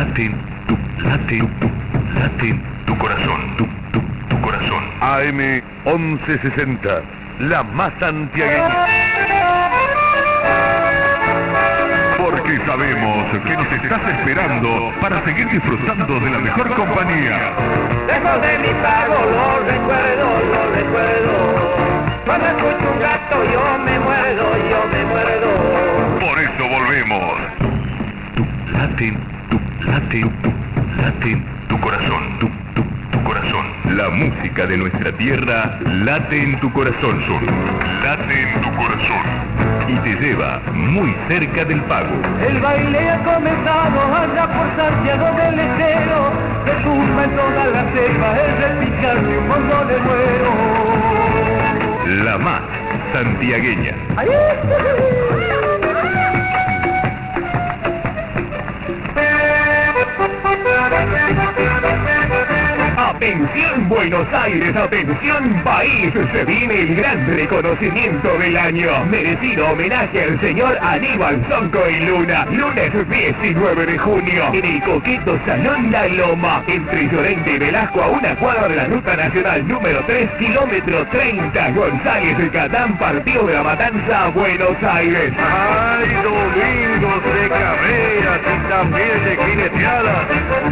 late tu corazón, tu corazón. AM 1160, la más santiagueña. Porque sabemos que nos estás esperando para seguir disfrutando de la mejor compañía. Lejos de mi pago, lo recuerdo. Cuando escucho un gato yo me muerdo. Por eso volvemos. Late tu corazón, tu corazón. La música de nuestra tierra late en tu corazón, late en tu corazón. Y te lleva muy cerca del pago. El baile ha comenzado allá por Santiago del Estero. Se tumba en todas las cepas el repicar de un montón de muero. La más santiagueña. Atención Buenos Aires, atención país, se viene el gran reconocimiento del año. Merecido homenaje al señor Aníbal Zonco y Luna. Lunes 19 de junio, en el coqueto Salón La Loma, entre Llorente y Velasco, a una cuadra de la ruta nacional número 3, kilómetro 30, González de Catán, partido de La Matanza, Buenos Aires. Hay domingos de carreras y también de jineteadas.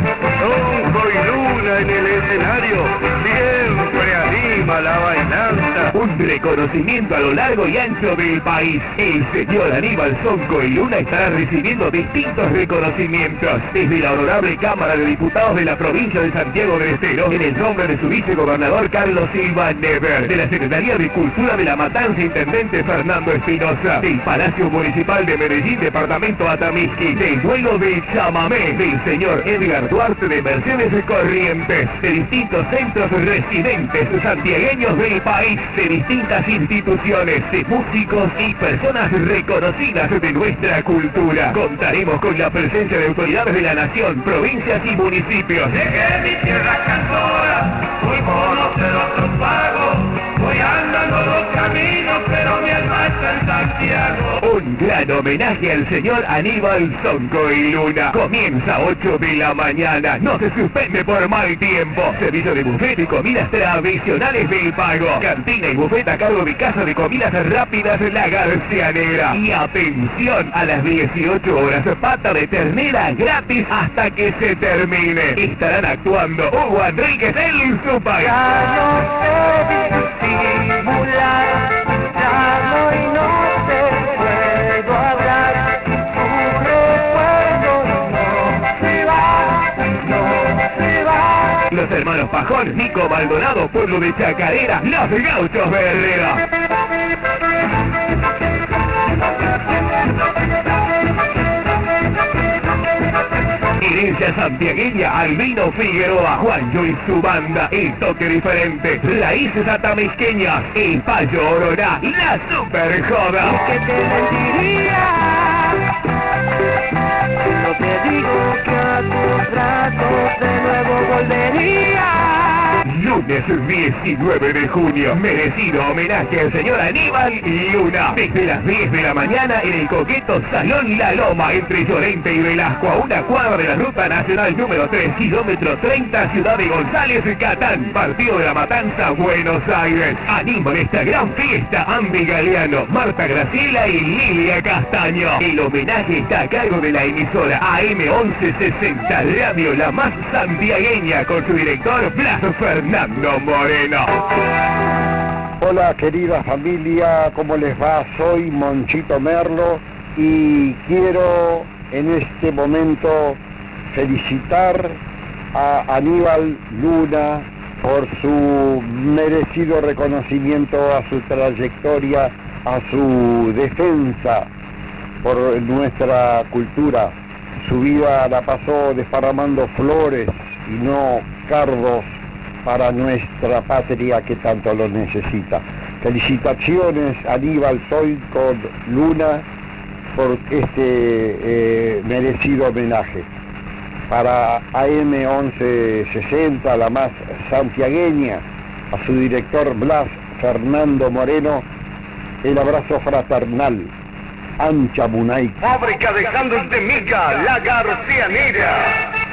Zonco y Luna en el escenario siempre anima la bailanza. Un reconocimiento a lo largo y ancho del país. El señor Aníbal Zonco y Luna estará recibiendo distintos reconocimientos desde la honorable Cámara de Diputados de la provincia de Santiago del Estero, en el nombre de su vicegobernador Carlos Silva Never, de la Secretaría de Cultura de La Matanza, intendente Fernando Espinosa, del Palacio Municipal de Medellín, departamento Atamisqui, del duelo de chamamé del señor Edgar Duarte de Mercedes Corrientes, de distintos centros residentes santiagueños del país, de distintas instituciones, de músicos y personas reconocidas de nuestra cultura. Contaremos con la presencia de autoridades de la nación, provincias y municipios. Llegué mi tierra cantora, fui conocer otros pagos, voy andando los caminos, pero mi alma está en Santiago. Un gran homenaje al señor Aníbal Zonco y Luna. Comienza a 8 de la mañana, no se suspende por mal tiempo. Servicio de buffet y comidas tradicionales del pago. Cantina y buffet a cargo de Casa de Comidas Rápidas La Garcianera. Y atención, a las 18 horas, pata de ternera gratis hasta que se termine. Estarán actuando Hugo Enríquez, el Zupac. Ya no sé disimular, ya no te puedo hablar. Tu recuerdo no se va. Los hermanos Pajón, Nico Maldonado, pueblo de Chacarera, los Gauchos de Herrera. Herencia santiagueña, Albino Figueroa, Juancho y su banda, el toque diferente, raíces atamisqueñas, el Payo Ororá, la super joda. Que te mentiría, no te digo que a tus brazos de nuevo volvería. Lunes 19 de junio, merecido homenaje al señor Aníbal Luna. Desde las 10 de la mañana en el coqueto Salón La Loma, entre Llorente y Velasco, a una cuadra de la ruta nacional número 3, kilómetro 30, ciudad de González, Catán, partido de La Matanza, Buenos Aires. Animan esta gran fiesta Andy Galeano, Marta Graciela y Lilia Castaño. El homenaje está a cargo de la emisora AM 1160, radio la más santiagueña, con su director Blas Fernando Moreno. Hola querida familia, ¿cómo les va? Soy Monchito Merlo y quiero en este momento felicitar a Aníbal Luna por su merecido reconocimiento a su trayectoria, a su defensa por nuestra cultura. Su vida la pasó desparramando flores y no cardos para nuestra patria que tanto lo necesita. Felicitaciones Aníbal Zonco Luna por este merecido homenaje. Para AM 1160, la más santiagueña, a su director Blas Fernando Moreno, el abrazo fraternal. Ancha Munay. Fábrica de sándwich de miga, La Garcianera.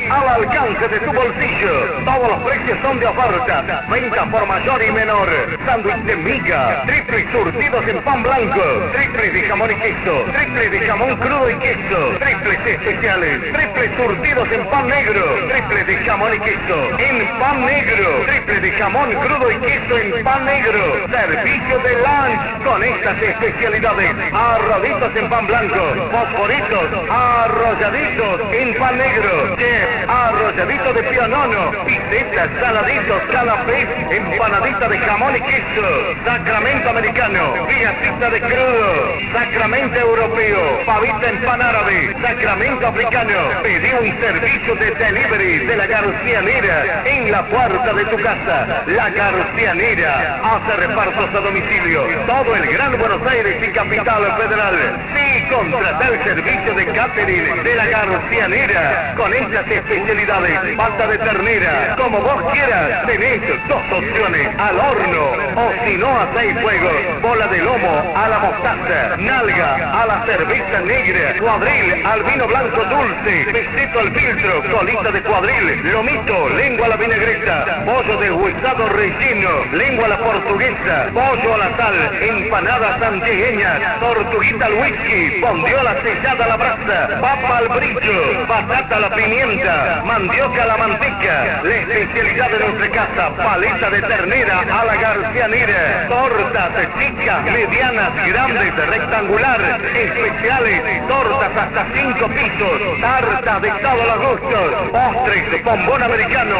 al alcance de tu bolsillo. Todos los precios son de oferta. Venta por mayor y menor. Sándwich de miga, triples surtidos en pan blanco, triples de jamón y queso, triples de jamón crudo y queso, triples especiales, triples surtidos en pan negro, triples de jamón y queso en pan negro, triples de jamón crudo y queso en pan negro. Servicio de lunch con estas especialidades. Arroditos en pan blanco, fosforitos, arrolladitos en pan negro, chef, arrolladito de pionono, pisetas, saladitos, canapés, empanadita de jamón y queso, sacramento americano, viacita de crudo, sacramento europeo, pavita en pan árabe, sacramento africano. Pedí un servicio de delivery de la Garcianera en la puerta de tu casa. La Garcianera hace repartos a domicilio. Todo el Gran Buenos Aires y Capital Federal. Sí, contrata el servicio de catering de la Garcianera con estas especialidades. Pasta de ternera, como vos quieras. Tenés dos opciones: al horno o si no a 6 fuegos. Bola de lomo a la mostaza, nalga a la cerveza negra, cuadril al vino blanco dulce, pesito al filtro, colita de cuadril, lomito, lengua a la vinagreta, pollo deshuesado relleno, lengua a la portuguesa, pollo a la sal, empanadas santiagueñas, tortuguita al whisky, bondiola sellada a la brasa, papa al brillo, batata a la pimienta, mandioca a la manteca. La especialidad de nuestra casa: paleta de ternera a la garcianera, tortas chicas, medianas, grandes, rectangular, especiales, tortas hasta 5 pisos, tarta de todos los gustos, postres, bombón americano,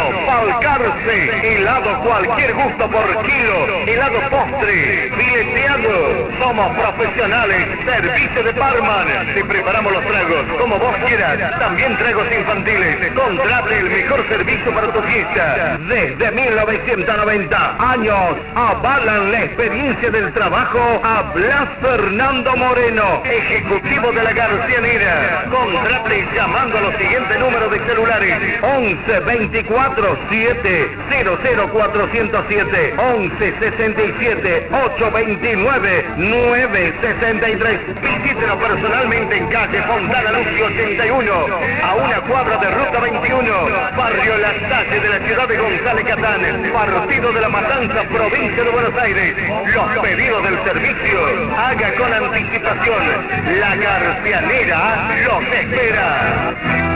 palcarse, helado cualquier gusto por kilo, helado postre, fileteado. Somos profesionales, servicio de barman, te preparamos los tragos como vos quieras, también tragos infantiles. Contrate el mejor servicio para tu fiesta. Desde 1990 años avalan la experiencia del trabajo a Blas Fernando Moreno, ejecutivo de la Garcianera. Contrate llamando a los siguientes números de celulares: 11 24 7 00 407, 11 67 829 963. Visítenos personalmente en calle Fontana Lucio 81, a una cuadra de Ruta 21, barrio La Salle de la ciudad de González Catán, partido de La Matanza, provincia de Buenos Aires. Los pedidos del servicio, haga con anticipación. La Garcianera los espera.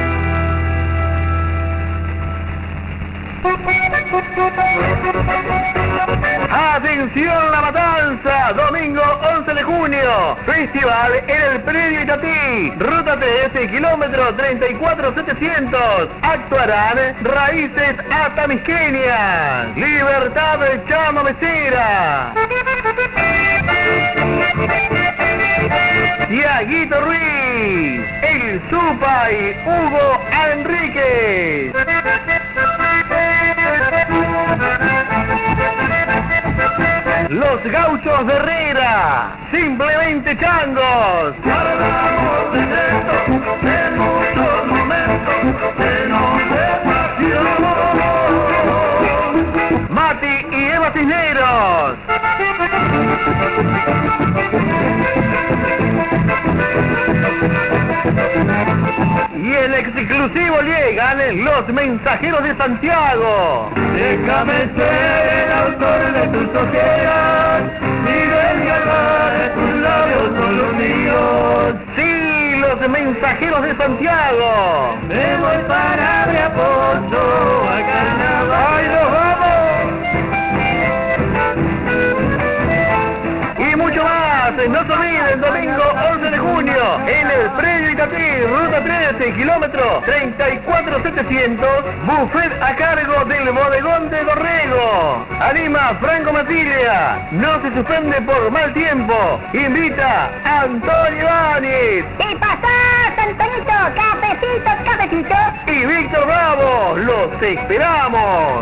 ¡Atención, La Matanza! Domingo 11 de junio, festival en el Predio Itatí, ruta 3, kilómetro 34700. Actuarán Raíces Atamisqueñas, Libertad Chama Mesera, Tiaguito Ruiz, El Supay, Hugo Enríquez. Los Gauchos de Herrera, Simplemente Changos. Hablamos de esto, de muchos momentos, de pasión. Mati y Eva Cisneros. Y el exclusivo llegan Los Mensajeros de Santiago. Déjame ser el autor de tus ojeras y desgarrar tus labios son los míos. Sí, Los Mensajeros de Santiago. Me voy para Apoyo a carnaval. ¡Ay, nos vamos! Y mucho más. No se olviden, domingo 11 de junio, en el Predio Itatí, ruta 13, kilómetro 34700, buffet a cargo del bodegón de Dorrego. Anima Franco Matilla. No se suspende por mal tiempo. Invita Antonio Áñez. ¿Qué pasás, Antonito? Cafecito, cafecito. Y Víctor Bravo. Los esperamos.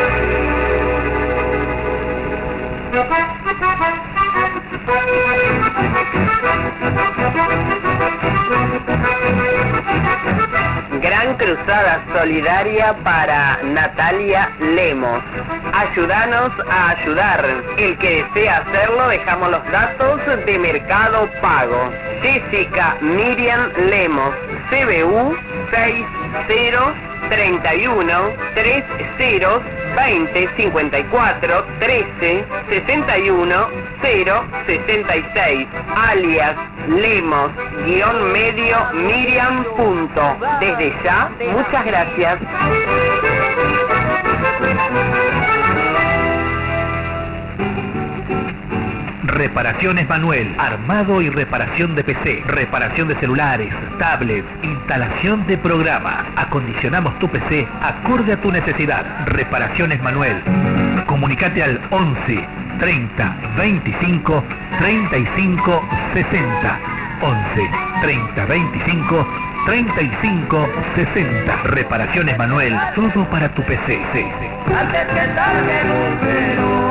Gran cruzada solidaria para Natalia Lemos. Ayúdanos a ayudar. El que desea hacerlo, dejamos los datos de Mercado Pago. Jessica Miriam Lemos, CBU 60 31 30 20 54 13 61 066, alias Lemos _medio Miriam. Desde ya, muchas gracias. Reparaciones Manuel, armado y reparación de PC, reparación de celulares, tablets, instalación de programa. Acondicionamos tu PC acorde a tu necesidad. Reparaciones Manuel. Comunicate al 11 30 25 35 60. 11 30 25 35 60. Reparaciones Manuel, todo para tu PC. Antes que tarde lucero.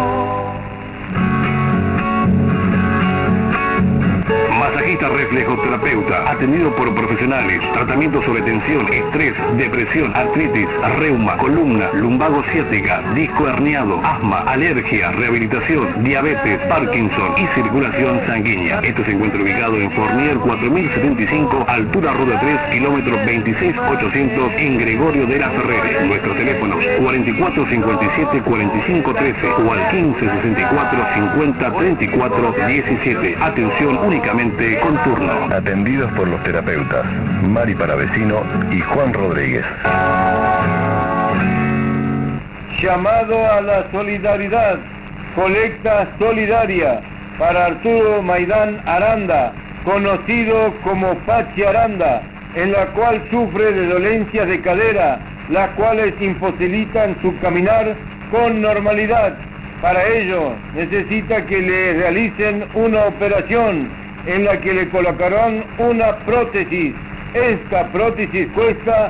Masajista reflejoterapeuta, atendido por profesionales, tratamiento sobre tensión, estrés, depresión, artritis, reuma, columna, lumbago ciática, disco herniado, asma, alergia, rehabilitación, diabetes, Parkinson y circulación sanguínea. Esto se encuentra ubicado en Fournier 4075, altura Ruta 3, kilómetro 26800 en Gregorio de la Ferrere. Nuestros teléfonos 44 57 45 13 o al 15 64 50 34 17. Atención únicamente con turno. Atendidos por los terapeutas Mari Paravecino y Juan Rodríguez. Llamado a la solidaridad, colecta solidaria para Arturo Maidán Aranda, conocido como Pachi Aranda, en la cual sufre de dolencias de cadera, las cuales imposibilitan su caminar con normalidad. Para ello necesita que le realicen una operación en la que le colocarán una prótesis. Esta prótesis cuesta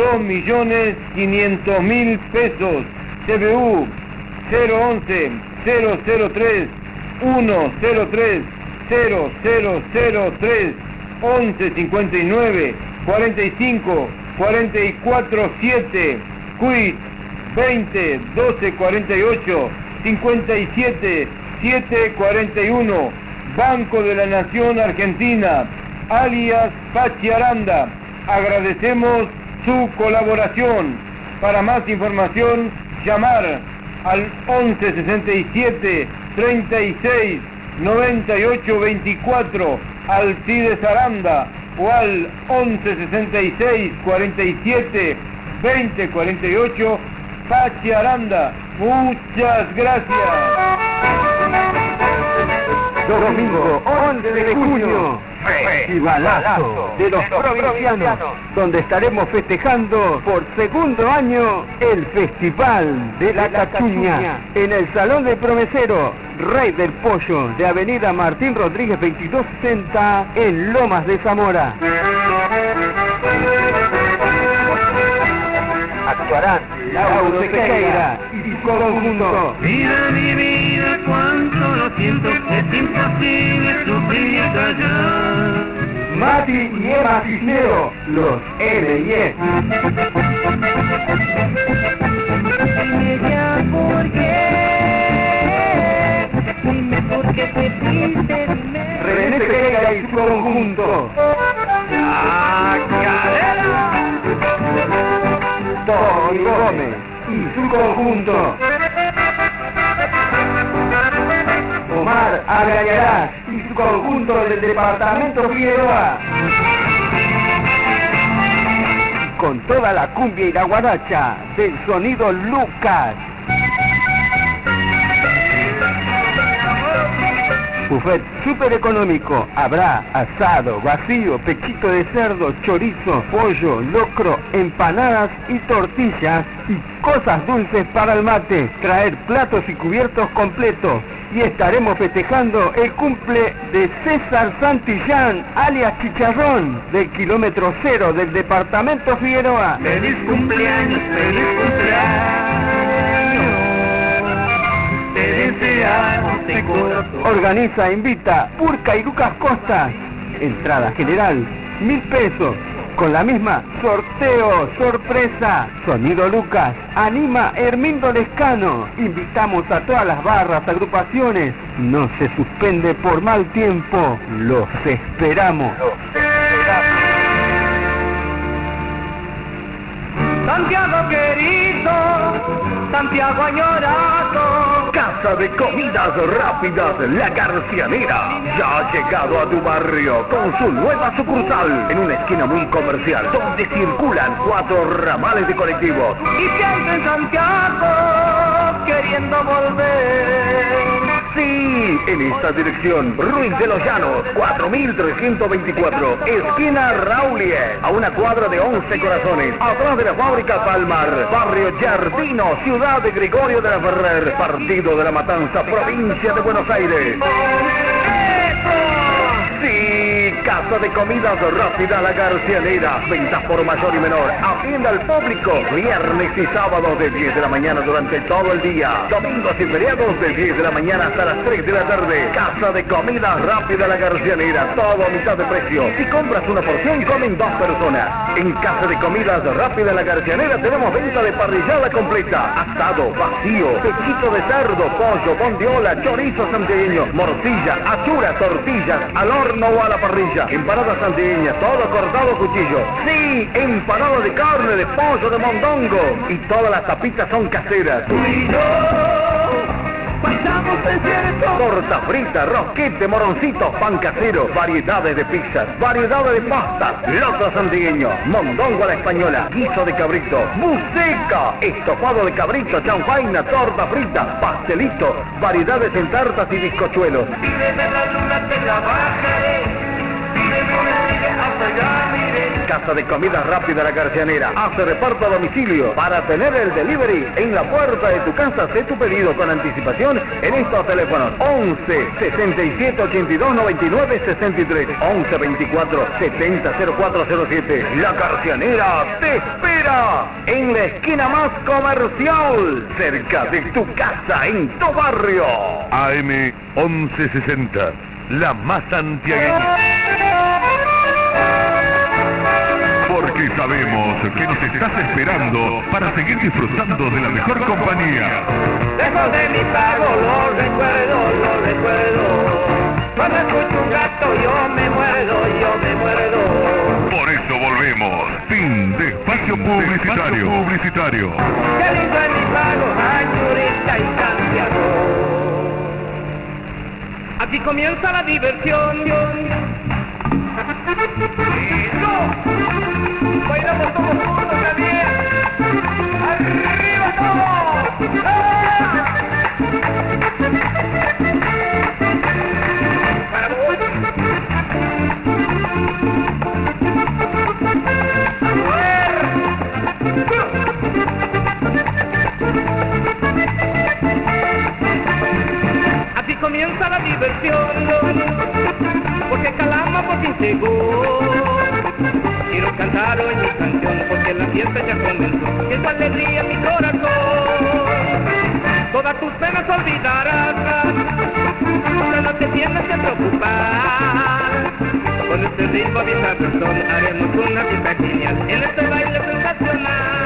2.500.000 pesos. CBU 011 003 103 0003 1159 45 44 7 Quit 20 12 48 57 7 41 Banco de la Nación Argentina, alias Pachi Aranda. Agradecemos su colaboración. Para más información, llamar al 11 67 36 98 24 Alcides Aranda o al 11 66 47 20 48 Pachi Aranda. Muchas gracias. Domingo 11 de junio, Festivalazo de los Provincianos, donde estaremos festejando por segundo año el Festival de la Cachuña en el Salón del Promesero, Rey del Pollo, de Avenida Martín Rodríguez 2260 en Lomas de Zamora. Actuarán Lauro Sequeira y su conjunto. Vida mi vida, cuánto lo siento, es imposible sufrir y callar. Mati y Eva Cisnero, los M&E. Dime ya por qué, dime por qué te triste, dime. René Sequeira y su conjunto. Tony Gómez y su conjunto. Omar Agañarás y su conjunto del departamento Figueroa. Con toda la cumbia y la guaracha del sonido Lucas. Buffet súper económico. Habrá asado, vacío, pechito de cerdo, chorizo, pollo, locro, empanadas y tortillas y cosas dulces para el mate. Traer platos y cubiertos completos. Y estaremos festejando el cumple de César Santillán, alias Chicharrón, del kilómetro 0 del departamento Figueroa. Feliz cumpleaños, feliz cumpleaños. Te deseamos de corazón. Organiza, invita Purca y Lucas Costa. Entrada general, 1.000 pesos. Con la misma, sorteo, sorpresa. Sonido Lucas, anima Hermindo Lescano. Invitamos a todas las barras, agrupaciones. No se suspende por mal tiempo. Los esperamos. Santiago. Santiago añorado. Casa de Comidas Rápidas La Garcianera ya ha llegado a tu barrio con su nueva sucursal en una esquina muy comercial donde circulan 4 ramales de colectivos. Y siempre en Santiago queriendo volver. Sí, en esta dirección, Ruiz de los Llanos, 4324, esquina Raulie, a una cuadra de 11 Corazones, atrás de la fábrica Palmar, barrio Jardino, ciudad de Gregorio de la Ferrer, partido de la Matanza, provincia de Buenos Aires. Sí, Casa de Comidas Rápidas La Garcianera, ventas por mayor y menor, atienda al público, viernes y sábados de 10 de la mañana durante todo el día, domingos y feriados de 10 de la mañana hasta las 3 de la tarde. Casa de Comidas Rápidas La Garcianera, todo a mitad de precio. Si compras una porción, comen 2 personas. En Casa de Comidas Rápidas La Garcianera tenemos venta de parrillada completa, asado, vacío, pechito de cerdo, pollo, bondiola, chorizo santiagueño, morcilla, achura, tortillas, al horno o a la parrilla, empanada santiagueña, todo cortado a cuchillo. Sí, empanada de carne, de pollo, de mondongo, y todas las tapitas son caseras. Tú y yo bailamos desierto. Torta frita, rosquete, moroncitos, pan casero, variedades de pizzas, variedades de pastas, loco santigueño, mondongo a la española, guiso de cabrito, buceca, estofado de cabrito, chanfaina, torta frita, pastelito, variedades en tartas y bizcochuelos. Pídeme la luna, te la bajaré. Pídeme una estrella, hasta allá miré. Casa de Comidas Rápida La Garcianera hace reparto a domicilio. Para tener el delivery en la puerta de tu casa, sé tu pedido con anticipación en estos teléfonos: 11 67 82 99 63, 11 24 70 0407. La Garcianera te espera en la esquina más comercial, cerca de tu casa, en tu barrio. AM 1160, la más santiagueña. Porque sabemos que nos estás esperando para seguir disfrutando de la mejor compañía. Lejos de mi pago, lo recuerdo. Cuando escucho un gato yo me muerdo. Por eso volvemos. Fin de espacio publicitario. Qué lindo es mi pago, Añurita y Santiago. Aquí comienza la diversión. Bailamos todos juntos, Javier. ¡Arriba todos! Para vos. Así comienza la diversión, porque Calama por fin llegó. Quiero cantar hoy mi canción porque la fiesta ya comenzó. Es alegría mi corazón. Todas tus penas olvidarás. Ya no te tienes que preocupar. Con este ritmo de esta razón haremos una fiesta genial en este baile sensacional.